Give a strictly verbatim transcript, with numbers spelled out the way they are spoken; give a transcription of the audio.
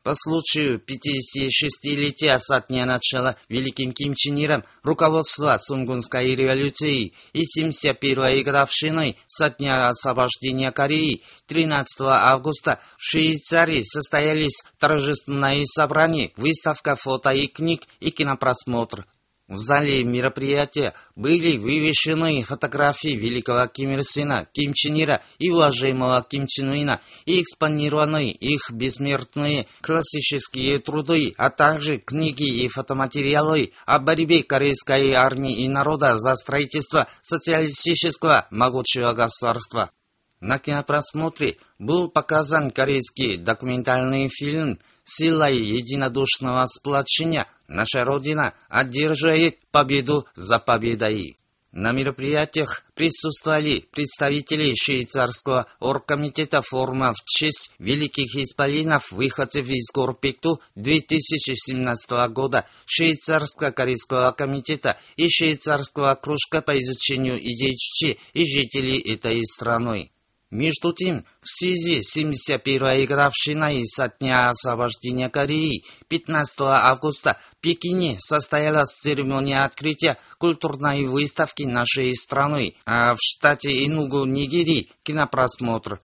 По случаю пятидесятишестилетия со дня начала Великим Ким Чен Иром руководства Сунгунской революции и семьдесят первой годовщиной со дня освобождения Кореи тринадцатого августа в Швейцарии состоялись торжественные собрания, выставка фото и книг и кинопросмотр. В зале мероприятия были вывешены фотографии великого Ким Ир Сена, Ким Чен Ира и уважаемого Ким Чен Ына и экспонированы их бессмертные классические труды, а также книги и фотоматериалы о борьбе корейской армии и народа за строительство социалистического могучего государства. На кинопросмотре был показан корейский документальный фильм «Силой единодушного сплочения наша Родина одерживает победу за победой». На мероприятиях присутствовали представители швейцарского оргкомитета форума в честь великих исполинов, выходцев из Горпекту две тысячи семнадцатого года, швейцарско-корейского комитета и швейцарского кружка по изучению идей Чучхи и жителей этой страны. Между тем, в связи с семьдесят первой годовщиной со дня освобождения Кореи пятнадцатого августа в Пекине состоялась церемония открытия культурной выставки нашей страны, а в штате Энугу, Нигерии, кинопросмотр.